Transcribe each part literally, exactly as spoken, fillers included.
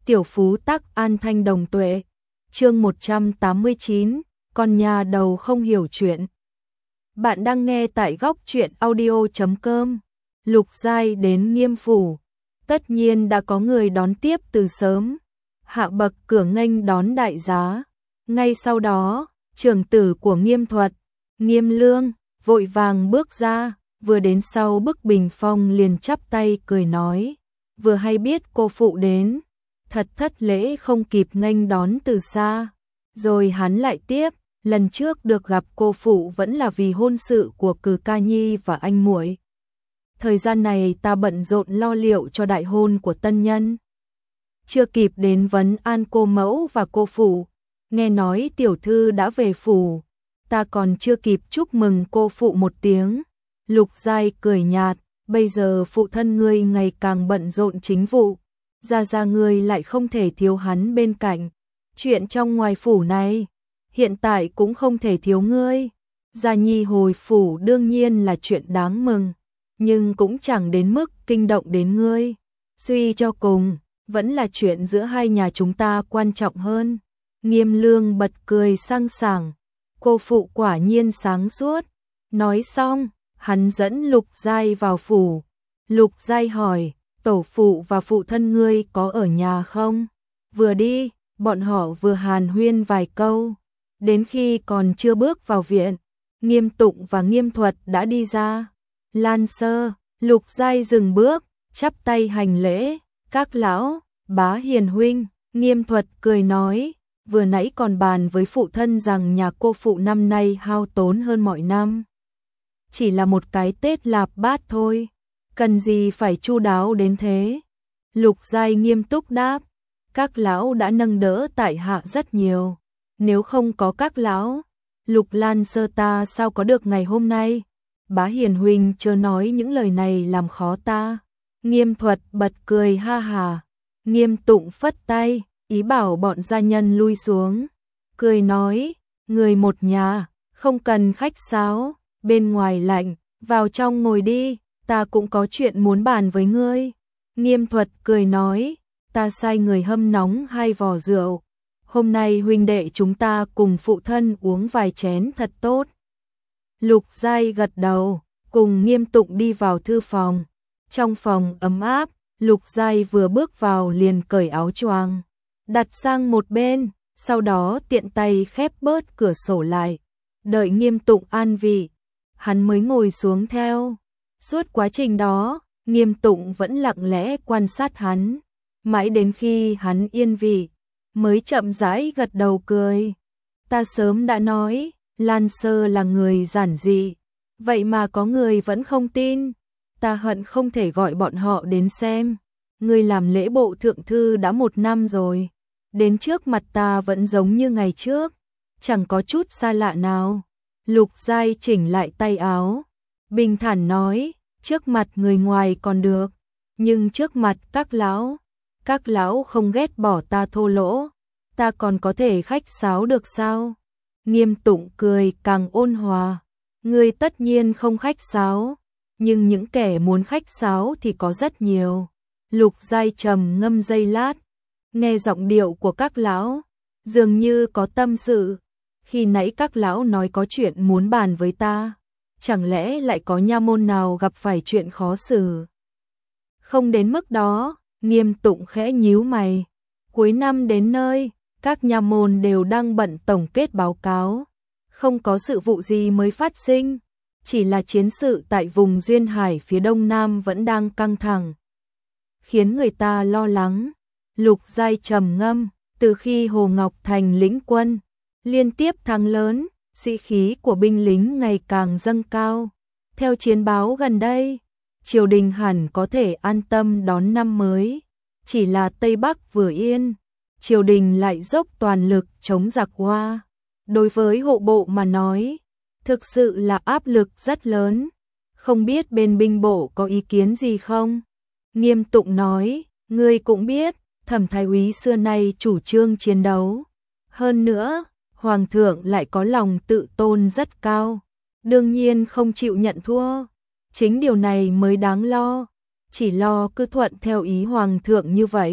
Tiểu phú tắc an thanh đồng tuệ. Chương một trăm tám mươi chín, con nhà đầu không hiểu chuyện. Bạn đang nghe tại góc truyện audio chấm com. Lục Giai đến Nghiêm phủ, tất nhiên đã có người đón tiếp từ sớm. Hạ bậc cửa nghênh đón đại giá. Ngay sau đó, trưởng tử của Nghiêm Thuật, Nghiêm Lương, vội vàng bước ra, vừa đến sau bức bình phong liền chắp tay cười nói, vừa hay biết cô phụ đến, thật thất lễ không kịp nghênh đón từ xa. Rồi hắn lại tiếp, lần trước được gặp cô phụ vẫn là vì hôn sự của Cử Ca Nhi và anh muội. Thời gian này ta bận rộn lo liệu cho đại hôn của tân nhân, chưa kịp đến vấn an cô mẫu và cô phụ. Nghe nói tiểu thư đã về phủ, ta còn chưa kịp chúc mừng cô phụ một tiếng. Lục Giai cười nhạt, bây giờ phụ thân ngươi ngày càng bận rộn chính vụ, gia gia ngươi lại không thể thiếu hắn bên cạnh. Chuyện trong ngoài phủ này, hiện tại cũng không thể thiếu ngươi. Gia Nhi hồi phủ đương nhiên là chuyện đáng mừng, nhưng cũng chẳng đến mức kinh động đến ngươi. Suy cho cùng, vẫn là chuyện giữa hai nhà chúng ta quan trọng hơn. Nghiêm Lương bật cười sang sảng, cô phụ quả nhiên sáng suốt. Nói xong, hắn dẫn Lục Giai vào phủ. Lục Giai hỏi, tổ phụ và phụ thân ngươi có ở nhà không? Vừa đi, bọn họ vừa hàn huyên vài câu. Đến khi còn chưa bước vào viện, Nghiêm Tụng và Nghiêm Thuật đã đi ra. Lan Sơ, Lục Giai dừng bước, chắp tay hành lễ, các lão, bá hiền huynh. Nghiêm Thuật cười nói, vừa nãy còn bàn với phụ thân rằng nhà cô phụ năm nay hao tốn hơn mọi năm. Chỉ là một cái Tết lạp bát thôi, cần gì phải chu đáo đến thế? Lục Giai nghiêm túc đáp, các lão đã nâng đỡ tại hạ rất nhiều, nếu không có các lão, Lục Lan Sơ ta sao có được ngày hôm nay? Bá hiền huynh chớ nói những lời này làm khó ta. Nghiêm Thuật bật cười ha hà. Nghiêm Tụng phất tay, ý bảo bọn gia nhân lui xuống, cười nói, người một nhà, không cần khách sáo, bên ngoài lạnh, vào trong ngồi đi, ta cũng có chuyện muốn bàn với ngươi. Nghiêm Thuật cười nói, ta sai người hâm nóng hai vò rượu, hôm nay huynh đệ chúng ta cùng phụ thân uống vài chén thật tốt. Lục Giai gật đầu, cùng Nghiêm Tụng đi vào thư phòng. Trong phòng ấm áp, Lục Giai vừa bước vào liền cởi áo choàng, đặt sang một bên, sau đó tiện tay khép bớt cửa sổ lại, đợi Nghiêm Tụng an vị, hắn mới ngồi xuống theo. Suốt quá trình đó, Nghiêm Tụng vẫn lặng lẽ quan sát hắn, mãi đến khi hắn yên vị, mới chậm rãi gật đầu cười. Ta sớm đã nói, Lan Sơ là người giản dị, vậy mà có người vẫn không tin, ta hận không thể gọi bọn họ đến xem. Ngươi làm lễ bộ thượng thư đã một năm rồi, đến trước mặt ta vẫn giống như ngày trước, chẳng có chút xa lạ nào. Lục Giai chỉnh lại tay áo, bình thản nói, trước mặt người ngoài còn được, nhưng trước mặt các lão, các lão không ghét bỏ ta thô lỗ, ta còn có thể khách sáo được sao? Nghiêm Tụng cười càng ôn hòa, ngươi tất nhiên không khách sáo, nhưng những kẻ muốn khách sáo thì có rất nhiều. Lục Giai trầm ngâm giây lát, nghe giọng điệu của các lão, dường như có tâm sự. Khi nãy các lão nói có chuyện muốn bàn với ta, chẳng lẽ lại có nha môn nào gặp phải chuyện khó xử? Không đến mức đó. Nghiêm Tụng khẽ nhíu mày, cuối năm đến nơi, các nha môn đều đang bận tổng kết báo cáo, không có sự vụ gì mới phát sinh, chỉ là chiến sự tại vùng Duyên Hải phía đông nam vẫn đang căng thẳng, khiến người ta lo lắng. Lục Giai trầm ngâm, từ khi Hồ Ngọc Thành lĩnh quân, liên tiếp thắng lớn, sĩ khí của binh lính ngày càng dâng cao. Theo chiến báo gần đây, triều đình hẳn có thể an tâm đón năm mới, chỉ là Tây Bắc vừa yên, triều đình lại dốc toàn lực chống giặc Hoa. Đối với hộ bộ mà nói, thực sự là áp lực rất lớn, không biết bên binh bộ có ý kiến gì không? Nghiêm Tụng nói, ngươi cũng biết, Thẩm thái úy xưa nay chủ trương chiến đấu, hơn nữa, hoàng thượng lại có lòng tự tôn rất cao, đương nhiên không chịu nhận thua. Chính điều này mới đáng lo, chỉ lo cứ thuận theo ý hoàng thượng như vậy,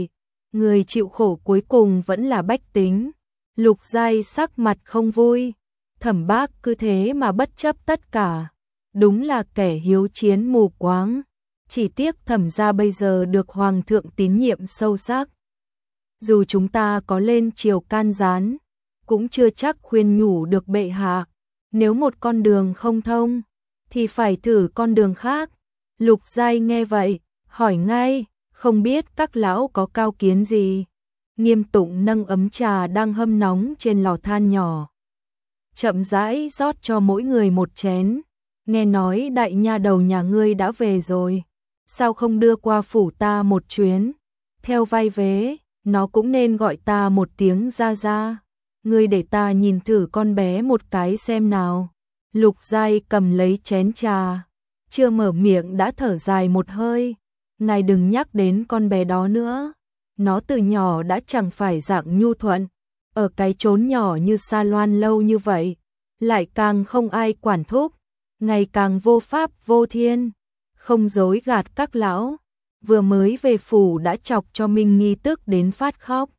người chịu khổ cuối cùng vẫn là bách tính. Lục Giai sắc mặt không vui, Thẩm Bác cứ thế mà bất chấp tất cả, đúng là kẻ hiếu chiến mù quáng, chỉ tiếc Thẩm gia bây giờ được hoàng thượng tín nhiệm sâu sắc. Dù chúng ta có lên triều can gián, cũng chưa chắc khuyên nhủ được bệ hạ, nếu một con đường không thông, thì phải thử con đường khác. Lục Giai nghe vậy, hỏi ngay, không biết các lão có cao kiến gì. Nghiêm Tụng nâng ấm trà đang hâm nóng trên lò than nhỏ, chậm rãi rót cho mỗi người một chén. Nghe nói đại nha đầu nhà ngươi đã về rồi, sao không đưa qua phủ ta một chuyến? Theo vai vế, nó cũng nên gọi ta một tiếng ra ra. Ngươi để ta nhìn thử con bé một cái xem nào. Lục Giai cầm lấy chén trà, chưa mở miệng đã thở dài một hơi. Ngài đừng nhắc đến con bé đó nữa. Nó từ nhỏ đã chẳng phải dạng nhu thuận, ở cái chốn nhỏ như Sa Loan lâu như vậy, lại càng không ai quản thúc, ngày càng vô pháp vô thiên. Không dối gạt các lão, vừa mới về phủ đã chọc cho Minh Nghi tức đến phát khóc.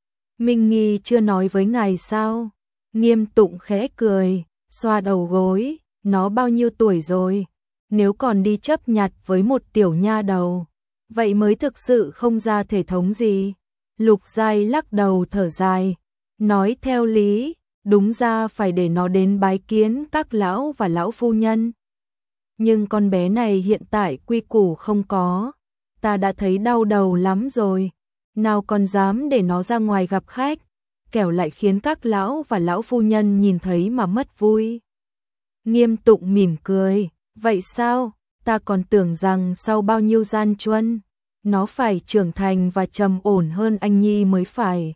Minh Nghi chưa nói với ngài sao? Nghiêm Tụng khẽ cười, xoa đầu gối, nó bao nhiêu tuổi rồi, nếu còn đi chấp nhặt với một tiểu nha đầu, vậy mới thực sự không ra thể thống gì. Lục Giai lắc đầu thở dài, nói theo lý, đúng ra phải để nó đến bái kiến các lão và lão phu nhân. Nhưng con bé này hiện tại quy củ không có, ta đã thấy đau đầu lắm rồi, nào còn dám để nó ra ngoài gặp khách, kẻo lại khiến các lão và lão phu nhân nhìn thấy mà mất vui. Nghiêm Tụng mỉm cười, vậy sao, ta còn tưởng rằng sau bao nhiêu gian truân, nó phải trưởng thành và trầm ổn hơn anh Nhi mới phải.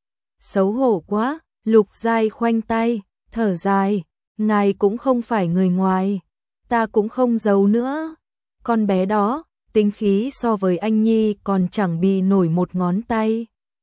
Xấu hổ quá. Lục Giai khoanh tay, thở dài, ngài cũng không phải người ngoài, ta cũng không giấu nữa. Con bé đó, tính khí so với anh Nhi còn chẳng bị nổi một ngón tay.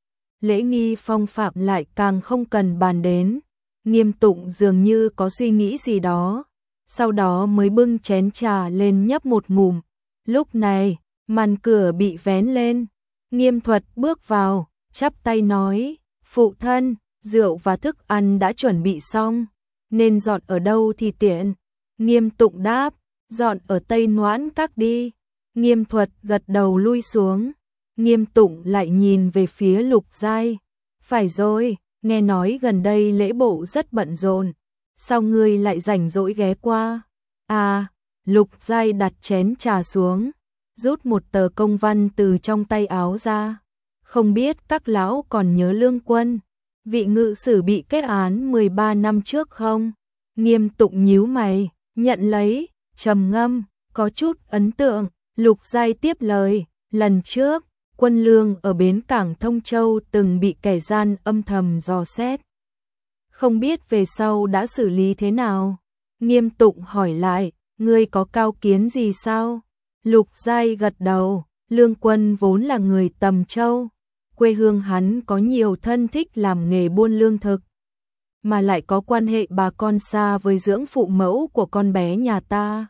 Lễ nghi phong phạm lại càng không cần bàn đến. Nghiêm Tụng dường như có suy nghĩ gì đó, sau đó mới bưng chén trà lên nhấp một ngụm. Lúc này, màn cửa bị vén lên, Nghiêm Thuật bước vào, chắp tay nói, phụ thân, rượu và thức ăn đã chuẩn bị xong, nên dọn ở đâu thì tiện. Nghiêm Tụng đáp, dọn ở Tây Noãn Các đi. Nghiêm Thuật gật đầu lui xuống. Nghiêm Tụng lại nhìn về phía Lục Giai, phải rồi, nghe nói gần đây lễ bộ rất bận rộn, sao ngươi lại rảnh rỗi ghé qua? À, Lục Giai đặt chén trà xuống, rút một tờ công văn từ trong tay áo ra. Không biết các lão còn nhớ Lương Quân, vị ngự sử bị kết án mười ba năm trước không? Nghiêm Tụng nhíu mày, nhận lấy, trầm ngâm, có chút ấn tượng. Lục Giai tiếp lời, lần trước, Quân Lương ở bến cảng Thông Châu từng bị kẻ gian âm thầm dò xét. Không biết về sau đã xử lý thế nào? Nghiêm Tụng hỏi lại, ngươi có cao kiến gì sao? Lục Giai gật đầu, Lương Quân vốn là người Tầm Châu, quê hương hắn có nhiều thân thích làm nghề buôn lương thực, mà lại có quan hệ bà con xa với dưỡng phụ mẫu của con bé nhà ta.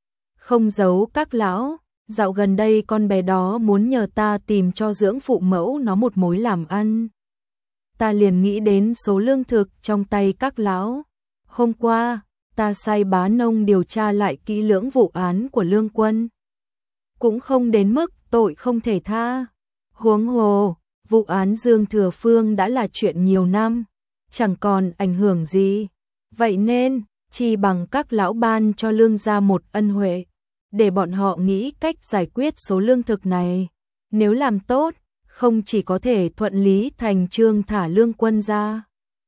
Không giấu các lão, dạo gần đây con bé đó muốn nhờ ta tìm cho dưỡng phụ mẫu nó một mối làm ăn. Ta liền nghĩ đến số lương thực trong tay các lão. Hôm qua, ta sai bá nông điều tra lại kỹ lưỡng vụ án của Lương Quân. Cũng không đến mức tội không thể tha. Huống hồ, vụ án Dương Thừa Phương đã là chuyện nhiều năm, chẳng còn ảnh hưởng gì. Vậy nên, chỉ bằng các lão ban cho Lương gia một ân huệ, để bọn họ nghĩ cách giải quyết số lương thực này. Nếu làm tốt, không chỉ có thể thuận lý thành chương thả Lương Quân ra,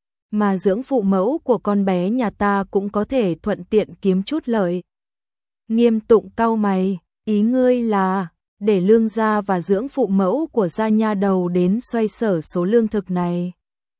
mà dưỡng phụ mẫu của con bé nhà ta cũng có thể thuận tiện kiếm chút lợi. Nghiêm Tụng cau mày, ý ngươi là để Lương gia và dưỡng phụ mẫu của gia nha đầu đến xoay sở số lương thực này.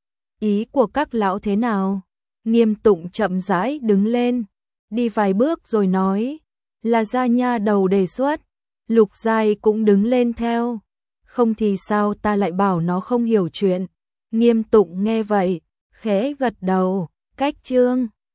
Ý của các lão thế nào? Nghiêm Tụng chậm rãi đứng lên, đi vài bước rồi nói, là gia nha đầu đề xuất. Lục Giai cũng đứng lên theo, không thì sao ta lại bảo nó không hiểu chuyện. Nghiêm Tụng nghe vậy, khẽ gật đầu, cách chương.